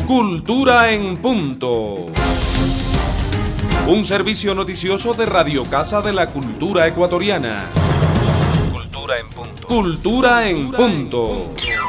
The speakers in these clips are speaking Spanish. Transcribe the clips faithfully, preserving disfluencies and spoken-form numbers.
Cultura en Punto. Un servicio noticioso de Radio Casa de la Cultura Ecuatoriana. Cultura en Punto. Cultura en Punto.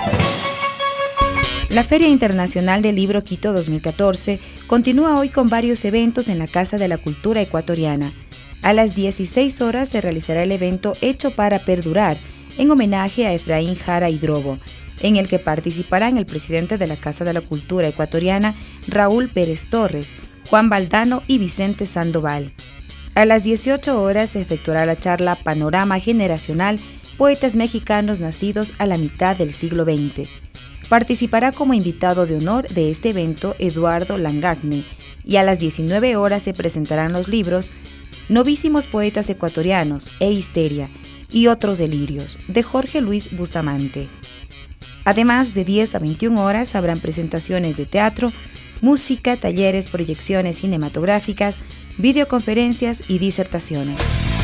La Feria Internacional del Libro Quito dos mil catorce continúa hoy con varios eventos en la Casa de la Cultura Ecuatoriana. A las dieciséis horas se realizará el evento Hecho para Perdurar, en homenaje a Efraín Jara Hidrobo, en el que participarán el presidente de la Casa de la Cultura Ecuatoriana, Raúl Pérez Torres, Juan Valdano y Vicente Sandoval. A las dieciocho horas se efectuará la charla Panorama Generacional, Poetas Mexicanos Nacidos a la Mitad del Siglo veinte. Participará como invitado de honor de este evento Eduardo Langagne, y a las diecinueve horas se presentarán los libros Novísimos Poetas Ecuatorianos e Histeria y Otros Delirios, de Jorge Luis Bustamante. Además, de diez a veintiuna horas habrán presentaciones de teatro, música, talleres, proyecciones cinematográficas, videoconferencias y disertaciones.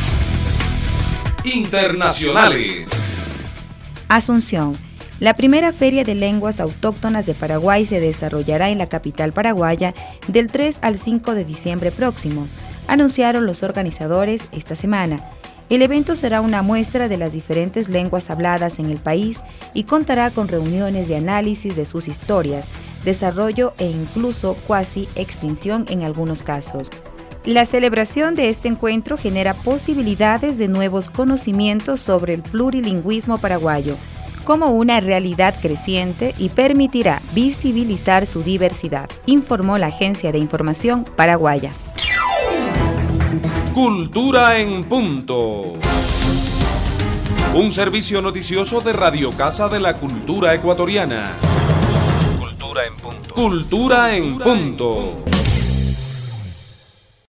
Internacionales. Asunción. La primera Feria de Lenguas Autóctonas de Paraguay se desarrollará en la capital paraguaya del tres al cinco de diciembre próximos, anunciaron los organizadores esta semana. El evento será una muestra de las diferentes lenguas habladas en el país y contará con reuniones de análisis de sus historias, desarrollo e incluso cuasi extinción en algunos casos. La celebración de este encuentro genera posibilidades de nuevos conocimientos sobre el plurilingüismo paraguayo como una realidad creciente y permitirá visibilizar su diversidad, informó la Agencia de Información Paraguaya. Cultura en Punto. Un servicio noticioso de Radio Casa de la Cultura Ecuatoriana. Cultura en Punto. Cultura en Punto.